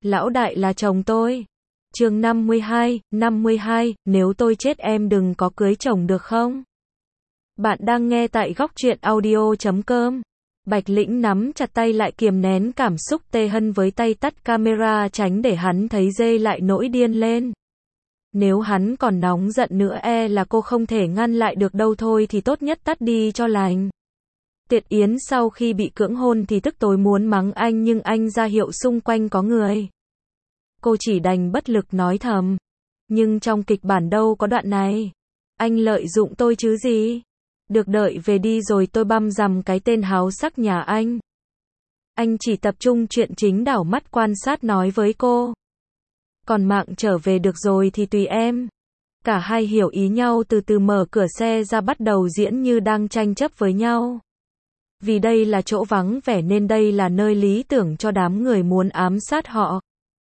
Lão đại là chồng tôi. Chương 52, nếu tôi chết em đừng có cưới chồng được không? Bạn đang nghe tại góc truyện audio.com. Bạch Lĩnh nắm chặt tay lại kiềm nén cảm xúc tê hân với tay tắt camera tránh để hắn thấy dê lại nổi điên lên. Nếu hắn còn nóng giận nữa là cô không thể ngăn lại được đâu, thôi thì tốt nhất tắt đi cho lành. Tiệt Yến sau khi bị cưỡng hôn thì tức tối muốn mắng anh nhưng anh ra hiệu xung quanh có người. Cô chỉ đành bất lực nói thầm. Nhưng trong kịch bản đâu có đoạn này. Anh lợi dụng tôi chứ gì. Được đợi về đi rồi tôi băm rằm cái tên háo sắc nhà anh. Anh chỉ tập trung chuyện chính, đảo mắt quan sát nói với cô. Còn mạng trở về được rồi thì tùy em. Cả hai hiểu ý nhau, từ từ mở cửa xe ra bắt đầu diễn như đang tranh chấp với nhau. Vì đây là chỗ vắng vẻ nên đây là nơi lý tưởng cho đám người muốn ám sát họ.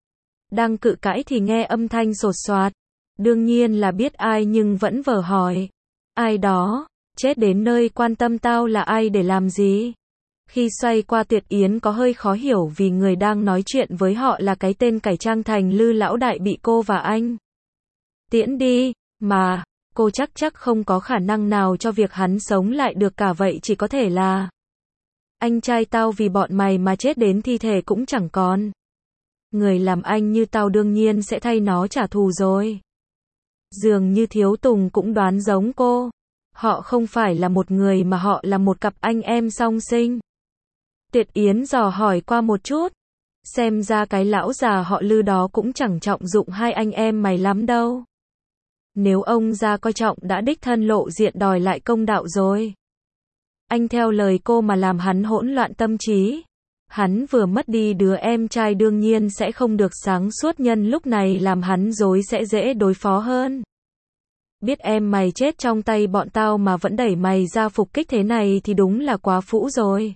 Đang cự cãi thì nghe âm thanh sột soạt. Đương nhiên là biết ai nhưng vẫn vờ hỏi. Ai đó, chết đến nơi quan tâm tao là ai để làm gì? Khi xoay qua Tuyệt Yến có hơi khó hiểu vì người đang nói chuyện với họ là cái tên cải trang thành Lư lão đại bị cô và anh tiễn đi, mà cô chắc không có khả năng nào cho việc hắn sống lại được cả, vậy chỉ có thể là anh trai tao, vì bọn mày mà chết đến thi thể cũng chẳng còn. Người làm anh như tao đương nhiên sẽ thay nó trả thù rồi. Dường như Thiếu Tùng cũng đoán giống cô. Họ không phải là một người mà họ là một cặp anh em song sinh. Tuyệt Yến dò hỏi qua một chút. Xem ra cái lão già họ Lư đó cũng chẳng trọng dụng hai anh em mày lắm đâu. Nếu ông ra coi trọng đã đích thân lộ diện đòi lại công đạo rồi. Anh theo lời cô mà làm hắn hỗn loạn tâm trí. Hắn vừa mất đi đứa em trai đương nhiên sẽ không được sáng suốt, nhân lúc này làm hắn dối sẽ dễ đối phó hơn. Biết em mày chết trong tay bọn tao mà vẫn đẩy mày ra phục kích thế này thì đúng là quá phũ rồi.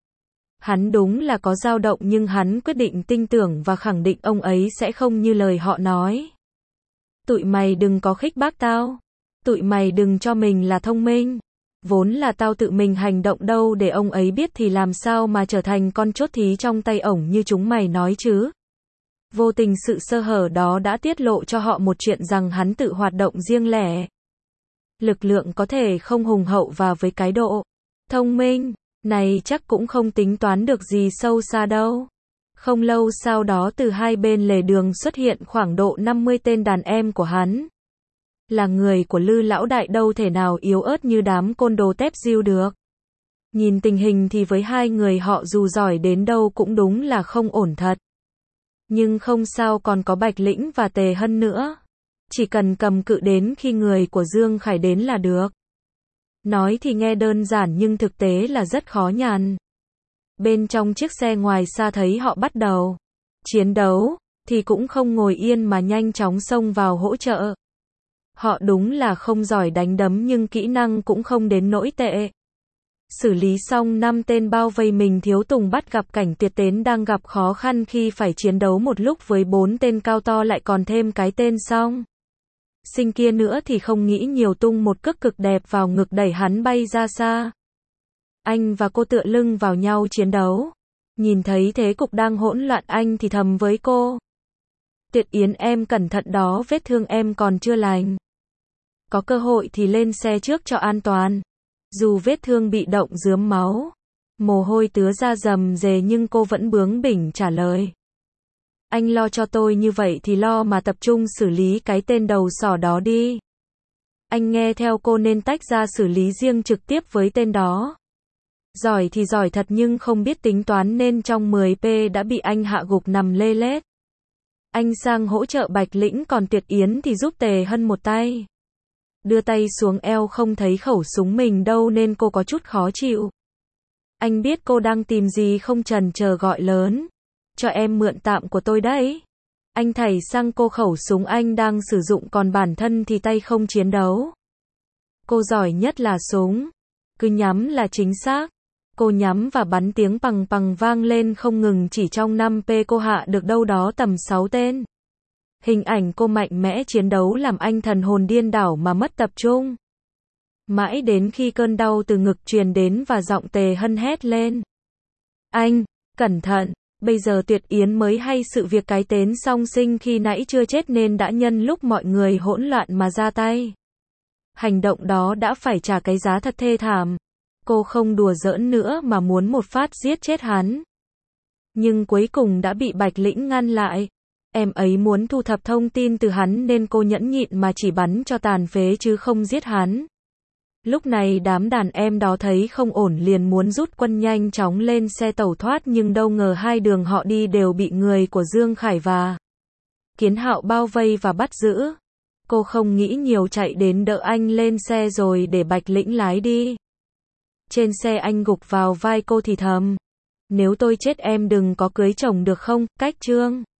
Hắn đúng là có dao động nhưng hắn quyết định tin tưởng và khẳng định ông ấy sẽ không như lời họ nói. Tụi mày đừng có khích bác tao. Tụi mày đừng cho mình là thông minh. Vốn là tao tự mình hành động đâu, để ông ấy biết thì làm sao mà trở thành con chốt thí trong tay ổng như chúng mày nói chứ. Vô tình sự sơ hở đó đã tiết lộ cho họ một chuyện rằng hắn tự hoạt động riêng lẻ. Lực lượng có thể không hùng hậu và với cái độ thông minh này chắc cũng không tính toán được gì sâu xa đâu. Không lâu sau đó từ hai bên lề đường xuất hiện khoảng độ 50 tên đàn em của hắn. Là người của Lư lão đại đâu thể nào yếu ớt như đám côn đồ tép diêu được. Nhìn tình hình thì với hai người họ dù giỏi đến đâu cũng đúng là không ổn thật. Nhưng không sao, còn có Bạch Lĩnh và Tề Hân nữa. Chỉ cần cầm cự đến khi người của Dương Khải đến là được. Nói thì nghe đơn giản nhưng thực tế là rất khó nhằn. Bên trong chiếc xe ngoài xa thấy họ bắt đầu chiến đấu, thì cũng không ngồi yên mà nhanh chóng xông vào hỗ trợ. Họ đúng là không giỏi đánh đấm nhưng kỹ năng cũng không đến nỗi tệ. Xử lý xong 5 tên bao vây mình, Thiếu Tùng bắt gặp cảnh Tuyệt Yến đang gặp khó khăn khi phải chiến đấu một lúc với 4 tên cao to, lại còn thêm cái tên Song Sinh kia nữa thì không nghĩ nhiều, tung một cước cực đẹp vào ngực đẩy hắn bay ra xa. Anh và cô tựa lưng vào nhau chiến đấu. Nhìn thấy thế cục đang hỗn loạn anh thì thầm với cô. Tuyệt Yến em cẩn thận đó, vết thương em còn chưa lành. Có cơ hội thì lên xe trước cho an toàn. Dù vết thương bị động rướm máu, mồ hôi tứa ra rầm rề nhưng cô vẫn bướng bỉnh trả lời. Anh lo cho tôi như vậy thì lo mà tập trung xử lý cái tên đầu sỏ đó đi. Anh nghe theo cô nên tách ra xử lý riêng trực tiếp với tên đó. Giỏi thì giỏi thật nhưng không biết tính toán nên trong 10p đã bị anh hạ gục nằm lê lết. Anh sang hỗ trợ Bạch Lĩnh, còn Tuyệt Yến thì giúp Tề Hân một tay. Đưa tay xuống eo không thấy khẩu súng mình đâu nên cô có chút khó chịu. Anh biết cô đang tìm gì không chần chờ gọi lớn. Cho em mượn tạm của tôi đấy. Anh thảy sang cô khẩu súng anh đang sử dụng, còn bản thân thì tay không chiến đấu. Cô giỏi nhất là súng. Cứ nhắm là chính xác. Cô nhắm và bắn, tiếng pằng pằng vang lên không ngừng, chỉ trong 5p cô hạ được đâu đó tầm 6 tên. Hình ảnh cô mạnh mẽ chiến đấu làm anh thần hồn điên đảo mà mất tập trung. Mãi đến khi cơn đau từ ngực truyền đến và giọng Tề Hân hét lên. Anh, cẩn thận, Bây giờ Tuyệt Yến mới hay sự việc cái tên song sinh khi nãy chưa chết nên đã nhân lúc mọi người hỗn loạn mà ra tay. Hành động đó đã phải trả cái giá thật thê thảm. Cô không đùa giỡn nữa mà muốn một phát giết chết hắn. Nhưng cuối cùng đã bị Bạch Lĩnh ngăn lại. Em ấy muốn thu thập thông tin từ hắn nên cô nhẫn nhịn mà chỉ bắn cho tàn phế chứ không giết hắn. Lúc này đám đàn em đó thấy không ổn liền muốn rút quân nhanh chóng lên xe tẩu thoát nhưng đâu ngờ hai đường họ đi đều bị người của Dương Khải và Kiến Hạo bao vây và bắt giữ. Cô không nghĩ nhiều chạy đến đỡ anh lên xe rồi để Bạch Lĩnh lái đi. Trên xe anh gục vào vai cô thì thầm. Nếu tôi chết em đừng có cưới chồng được không, Cách Trương.